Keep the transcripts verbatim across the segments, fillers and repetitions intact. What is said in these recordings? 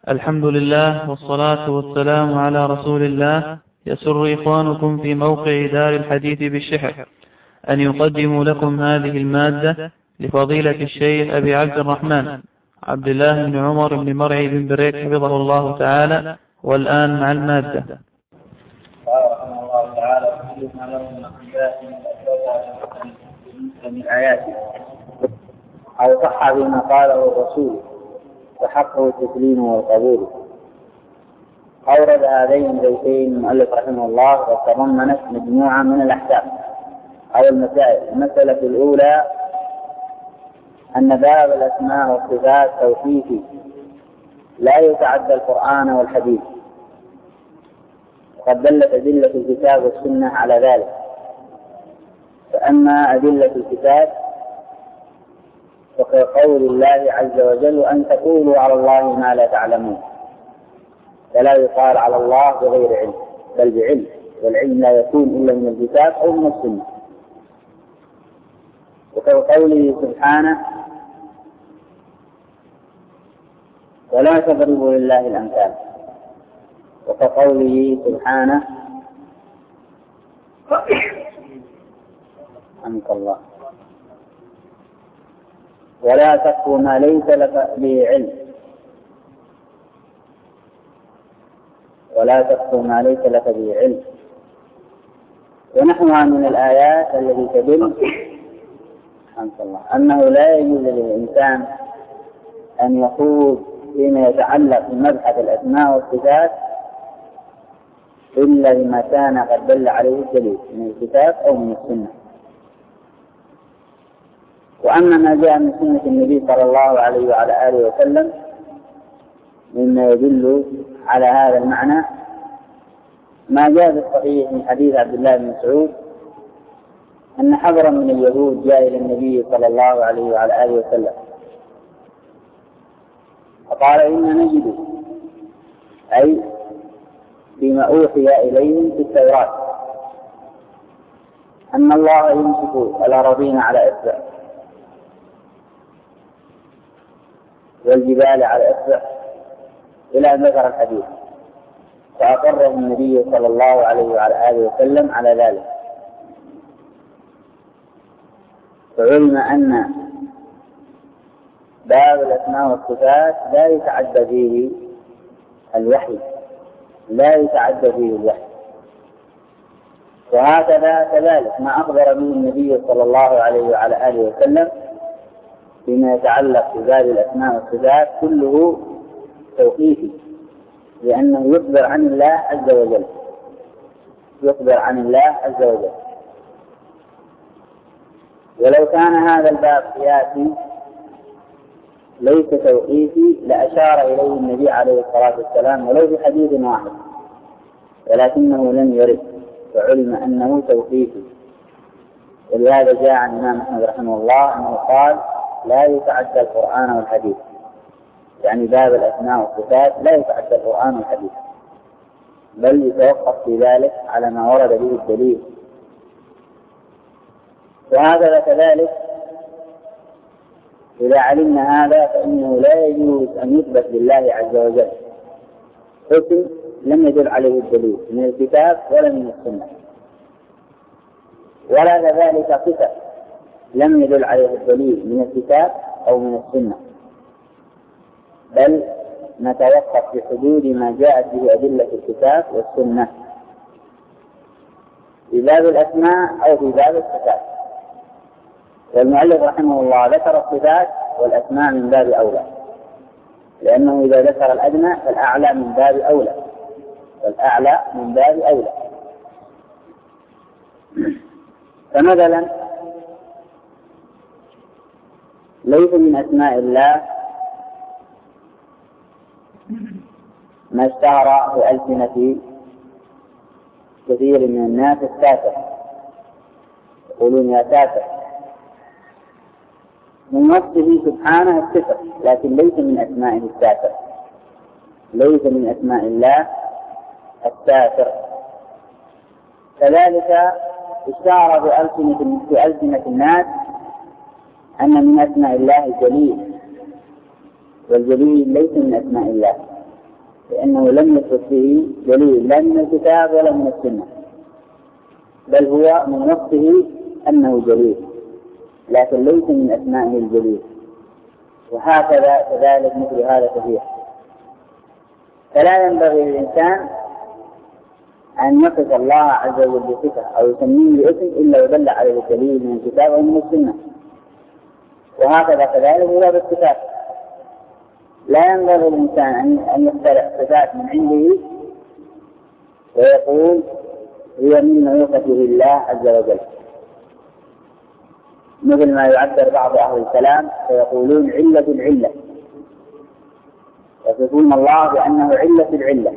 الحمد لله والصلاة والسلام على رسول الله. يسر إخوانكم في موقع دار الحديث بالشحر أن يقدموا لكم هذه المادة لفضيلة الشيخ أبي عبد الرحمن عبد الله بن عمر بن مرعي بن بريك حفظه الله تعالى. والآن مع المادة. قال رحمه الله تعالى: كلما لهم من آياته أو صح بما قاله الرسول فحقه التسليم والقبول. أورد هذين البيتين المؤلف رحمه الله وتضمنت مجموعة من الأحكام أو المسائل. المسألة الأولى أن باب الأسماء والصفات توقيفي لا يتعدى القرآن والحديث، وقد دلت أدلة الكتاب والسنة على ذلك. فأما أدلة الكتاب فكقول الله عز وجل: أن تقولوا على الله ما لا تعلمون. فلا يقال على الله بغير علم بل بعلم، والعلم لا يكون إلا من الكتاب أو من السنة. وكقوله سبحانه: ولا تضربوا لله الأمثال. وكقوله سبحانه: أنك الله ولا تقف ما ليس لك به علم ولا تقف ما ليس لك به علم ونحوها من الآيات التي تدل أنك الله أنه لا يجوز للإنسان أن يخوض فيما يتعلق بمبحث الأسماء والصفات إلا بما كان قد دل عليه الدليل من الكتاب أو من السنة. وأما ما جاء من سنة النبي صلى الله عليه وعلى آله وسلم مما يدل على هذا المعنى ما جاء في الصحيح من حديث عبد الله بن مسعود أن حبرا من اليهود جاء إلى النبي صلى الله عليه وعلى آله وسلم فقال: إن نجد أي بما أوحي إليهم في التوراة أن الله يمسك الأراضين على إصبع والجبال على إصبع إلى أن ذكر الحديث، فأقره النبي صلى الله عليه وعلى آله وسلم على ذلك. فعلم أن باب الأسماء والصفات لا يتعدى فيه الوحي لا يتعدى فيه الوحي وهكذا كذلك ما أخبر به النبي صلى الله عليه وعلى آله وسلم فيما يتعلق بباب الأسماء والصفات كله توقيفي، لأنه يخبر عن الله عز وجل يخبر عن الله عز وجل. ولو كان هذا الباب قياسي ليس توقيفي لأشار إليه النبي عليه الصلاة والسلام ولو في حديث واحد، ولكنه لم يرد فعلم أنه توقيفي. ولهذا جاء عن الإمام أحمد رحمه الله أنه قال: لا يتعدى القرآن والحديث، يعني باب الأسماء والصفات لا يتعدى القرآن والحديث، بل يتوقف في ذلك على ما ورد به الدليل. وهذا كذلك إذا علمنا هذا فإنه لا يجوز أن يثبت لله عز وجل اسم لم يدل عليه الدليل من الكتاب ولا من السنة، ولا كذلك صفة لم يدل عليه الدليل من الكتاب أو من السنة، بل نتوقف في حدود ما جاءت به أدلة الكتاب والسنة في باب الأسماء أو في باب الصفات. والمؤلف رحمه الله ذكر الصفات والأسماء من باب أولى، لأنه إذا ذكر الأدنى فالأعلى من باب أولى والأعلى من باب أولى. فمثلا ليس من أسماء الله ما اشتهر بألسنة كثير من الناس الساتر، يقولون يا ساتر، من وصفه سبحانه الستر، لكن ليس من أسمائه الساتر ليس من أسماء الله الساتر. كذلك اشتهر بألسنة الناس أن من أسماء الله الجليل، والجليل ليس من أسماء الله لأنه لم يثبت به دليل لا من الكتاب ولا من السنة، بل هو من نفسه أنه جليل، لكن ليس من أسمائه الجليل. وهكذا كذلك مثل هذا كثير. فلا ينبغي للإنسان أن يصف الله عز وجل بصفة أو يسميه باسم إلا يدل عليه الدليل من الكتاب أو من السنة. وهكذا كذلك هو بالصفات، لا ينبغي للإنسان أن يخترع صفات من عنده ويقول هي مما يوصف به الله عز وجل، مثل ما يعبر بعض أهل الكلام فيقولون علة العلة، يصفون الله بأنه علة العلة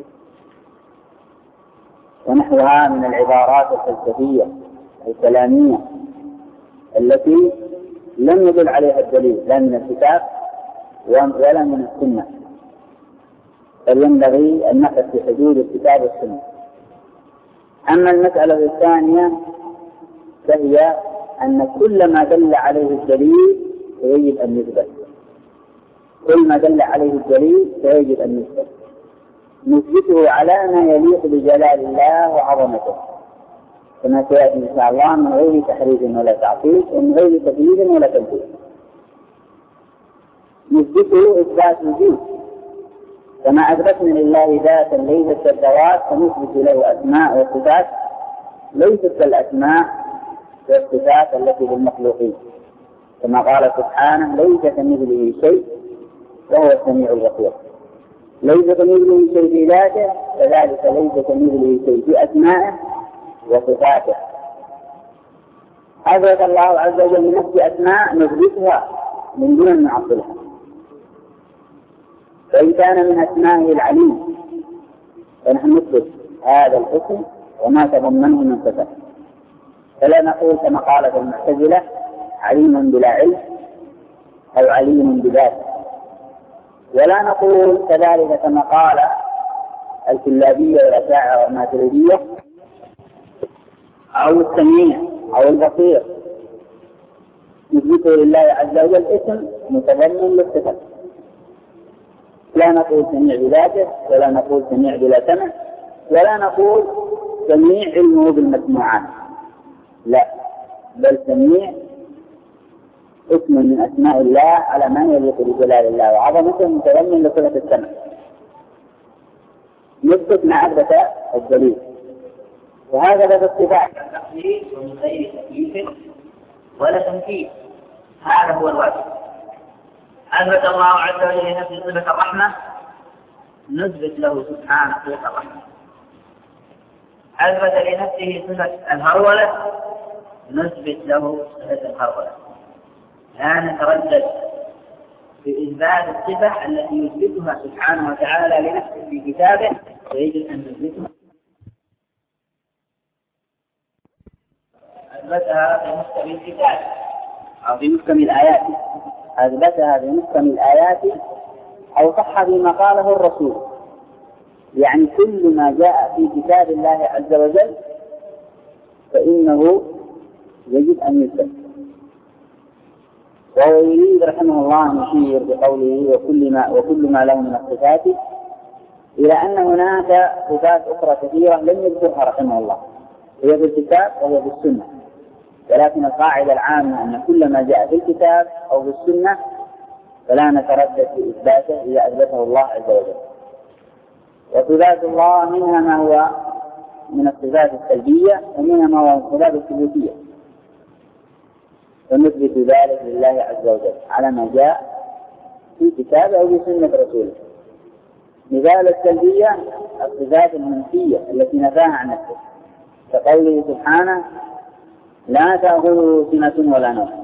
ونحوها من العبارات الفلسفية الكلامية التي لم يدل عليها الدليل لا من الكتاب ولا من السنة، بل ينبغي أن نقف في حدود الكتاب والسنة. أما المسألة الثانية فهي أن كل ما دل عليه الدليل فيجب أن يثبت، كل ما دل عليه الدليل فيجب أن يثبت، نثبته على ما يليق بجلال الله وعظمته كما سيأتي إن شاء الله من غير تحريف ولا تعطيل ومن غير تكييف ولا تمثيل. نثبته إثبات وجود كما أثبتنا لله ذاتا ليست كالذوات، فنثبت له أسماء وصفات ليست كالأسماء والصفات التي للمخلوقين، كما قال سبحانه ليس كمثله شيء وهو السميع البصير. ليس كمثله شيء في ذاته كذلك ليس كمثله شيء في أسمائه وصفاته. أثبت الله عز وجل لنفسه أسماء نثبتها من دون أن نعطلها، فإن كان من أسمائه العليم فنحن نثبت هذا الاسم وما تضمنه من صفات، فلا نقول كما قالت المعتزلة عليم بلا علم أو عليم بذاته، ولا نقول كذلك كما قال الكلابية والأشاعرة والماتريدية أو السميع أو البصير نثبته لله عز وجل اسم متضمن للصفات. لا نقول سميع بذاته ولا نقول سميع بلا سمع ولا نقول سميع علمه بالمسموعات، لا، بل سميع اسم من أسماء الله على ما يليق بجلال الله وعظمته متضمن لصفة السمع. نثبت مع أثبت الدليل، وهذا بالصفات التقدير ومن غير تكييف ولا تمثيل، هذا هو الواجب. أثبت الله عز وجل لنفسه صفة الرحمة نثبت له سبحانه صفة الرحمة. أثبت لنفسه صفة الهرولة نثبت له صفة الهرولة. لا نتردد في إثبات الصفة التي يثبتها سبحانه وتعالى لنفسه في كتابه ويجب أن نثبتها. أثبتها في محكم الكتاب أو في محكم الآيات، أثبتها في محكم الآيات أو صح بما قاله الرسول، يعني كل ما جاء في كتاب الله عز وجل فإنه يجب أن يثبت. وهو يريد رحمه الله أن يشير بقوله وكل ما, وكل ما له من الصفات إلى أن هناك صفات أخرى كثيرة لم يذكرها رحمه الله، هي في الكتاب وهي في السنة، ولكن القاعدة العامة أن كل ما جاء في الكتاب أو في السنة فلا نتردد في إثباته إذا أثبته الله عز وجل. وصفات الله منها ما هو من الصفات السلبية ومنها ما هو من الصفات الثبوتية، ونثبت ذلك لله عز وجل على ما جاء في كتابه أو في سنة رسوله. مثال السلبية الصفات المنفية التي نفاها عن نفسه، كقوله سبحانه لا تأخذه سنة ولا نوم،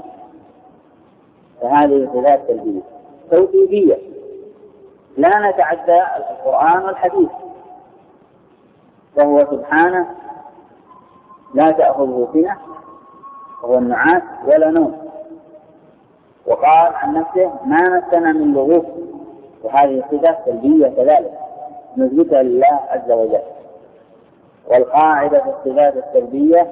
فهذه صفات سلبية. توقيفية لا نتعدى القرآن والحديث، وهو سبحانه لا تأخذه سنة وهو النعاس ولا نوم، وقال عن نفسه ما مسنا من لغوب، وهذه صفة سلبية كذلك نثبتها لله عز وجل. والقاعدة في الصفات السلبية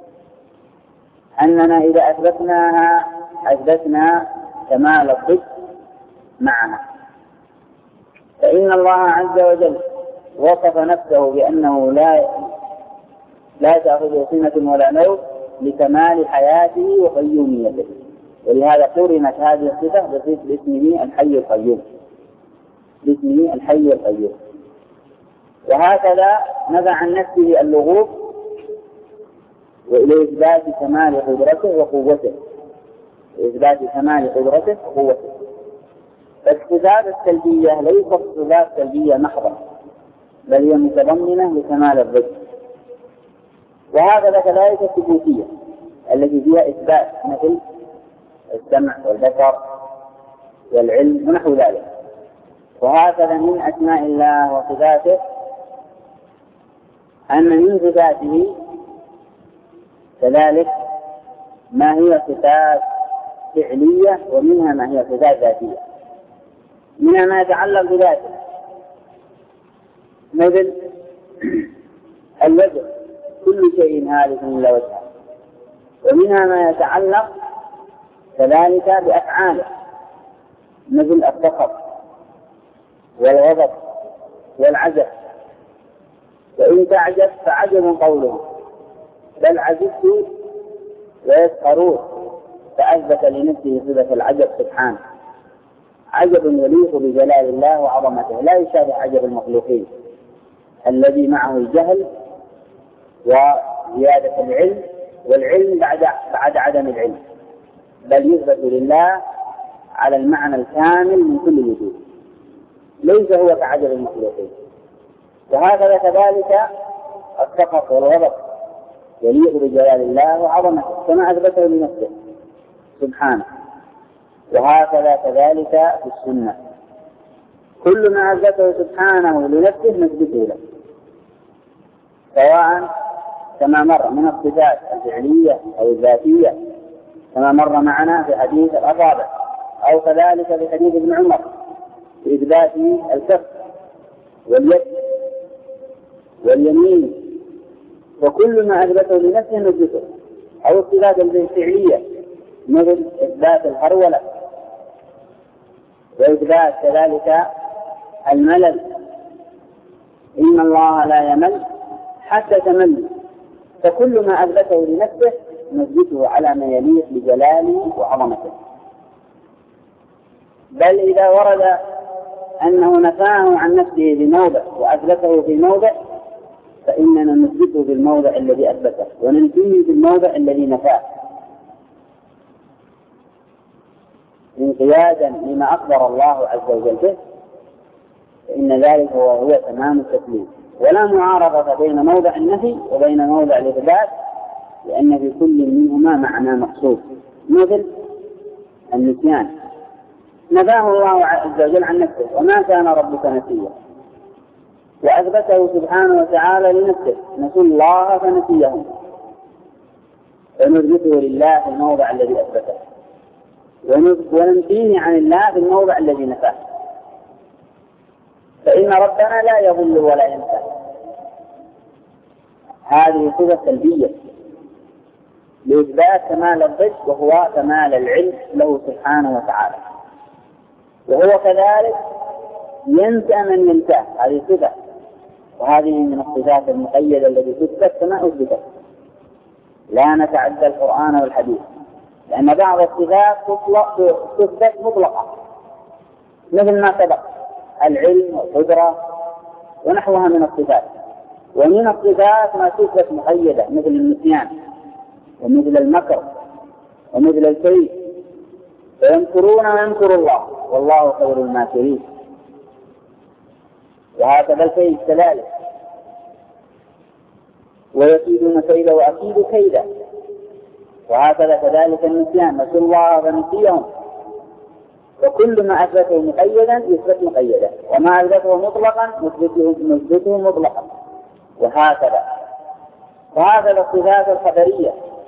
أننا إذا أثبتناها أثبتنا كمال الضد معها، فإن فإن الله عز وجل وصف نفسه بأنه لا لا تأخذه سنة ولا نوم لكمال حياته وقيوميته، ولهذا قرنت هذه الصفة باسمه الحي القيوم، باسمه الحي القيوم. وهكذا نفى عن نفسه اللغوب وإثبات كمال قدرته وقوته، إثبات كمال قدرته وقوته. فالصفات السلبية ليست صفات سلبية محضة، بل هي متضمنة لكمال الضد. وهكذا كذلك الثبوتية التي فيها إثبات مثل السمع والبصر والعلم ونحو ذلك. وهكذا من أسماء الله وصفاته أن من صفاته كذلك ما هي صفات فعلية ومنها ما هي صفات ذاتية. منها ما يتعلق بذاته مثل الوجه، كل شيء هالك إلا وجهه. ومنها ما يتعلق كذلك بأفعاله مثل السخط والغضب والعجب. وإن تعجب فعجب قوله بل عجبت ويسخرون، فأثبت لنفسه صفة العجب سبحانه. عجب يليق بجلال الله وعظمته، لا يشابه عجب المخلوقين الذي معه الجهل وزيادة العلم، والعلم بعد بعد عدم العلم، بل يثبت لله على المعنى الكامل من كل وجوه، ليس هو كعجب المخلوقين. وهكذا كذلك السخط والغضب يليق بجلال الله وعظمته كما أثبته لنفسه سبحانه. وهكذا كذلك في السنة، كل ما أثبته سبحانه لنفسه نثبته له، سواء كما مر من الصفات الفعلية أو الذاتية كما مر معنا في حديث الأصابع، أو كذلك في حديث ابن عمر في إثبات الكف واليد واليمين. وكل ما أثبته لنفسه نثبته، أو الصفات الفعلية مثل إثبات الهرولة وإثبات كذلك الملل، إن الله لا يمل حتى تمل. فكل ما أثبته لنفسه نثبته على ما يليق بجلاله وعظمته. بل إذا ورد أنه نفاه عن نفسه بموضع وأثبته في موضع فإننا نثبته في الموضع الذي أثبته وننفيه في الموضع الذي نفاه، انقيادا لما أخبر الله عز وجل به، فإن ذلك هو, هو تمام التسليم. ولا معارضة بين موضع النفي وبين موضع الإثبات، لأن في كل منهما معنى مقصود. مثل النسيان نفاه الله عز وجل عن نفسه وما كان ربك نسيا، وأثبته سبحانه وتعالى لنفسه نسوا الله فنسيهم، فنثبته لله في الموضع الذي أثبته وننفيه عن الله في الموضع الذي نفاه. فإن ربنا لا يضل ولا ينسى، هذه صفة سلبية لإثبات كمال الضد وهو كمال العلم له سبحانه وتعالى. وهو كذلك ينسى من ينساه، هذه صفة، وهذه من الصفات المقيدة التي تثبت كما أثبتت، لا نتعدى القرآن والحديث، لأن بعض الصفات تثبت مطلقة مثل ما سبق العلم والقدرة ونحوها من الصفات. ومن الصفات ما تثبت مقيدة مثل النسيان ومثل المكر ومثل الكيد، فيمكرون ويمكر الله والله خير الماكرين. وهكذا الكيد كذلك، ويكيدون كيدا وأكيد كيدا. وهكذا كذلك النسيان نسوا الله فنسيهم. وكل ما أثبته مقيدا يثبت مقيدا، وما أثبته مطلقا نثبته مطلقا، وهكذا. وهكذا الصفات الخبرية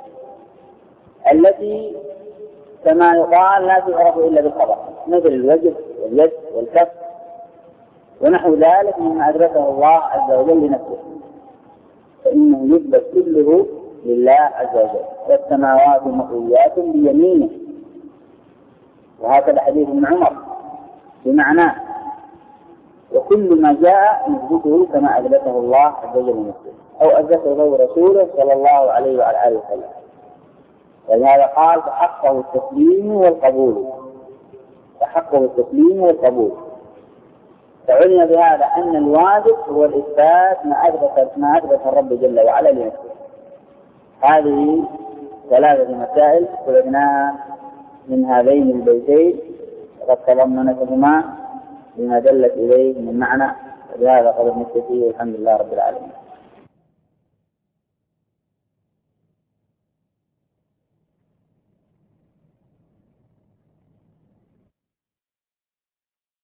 التي كما يقال لا تعرف إلا بالخبر مثل الوجه واليد والكف ونحو ذلك مما أثبته الله عز وجل لنفسه، فإنه يثبت كله لله عز وجل. والسماوات مطويات بيمينه، وهكذا حديث ابن عمر بمعناه. وكل كل ما جاء نثبته كما أثبته الله عز وجل ونفسه أو أثبته رسوله صلى الله عليه وعلى آله وسلم. ولهذا قال فحقه التسليم والقبول، فحقه التسليم والقبول. فعلم بهذا أن الواجب هو الإثبات ما أثبت ما أثبت الرب جل وعلا لنفسه. هذه ثلاثة مسائل خرجناها من هذين البيتين وقد تضمنتهما بما دلت إليه من معنى. بهذا قد نكتفي والحمد لله رب العالمين.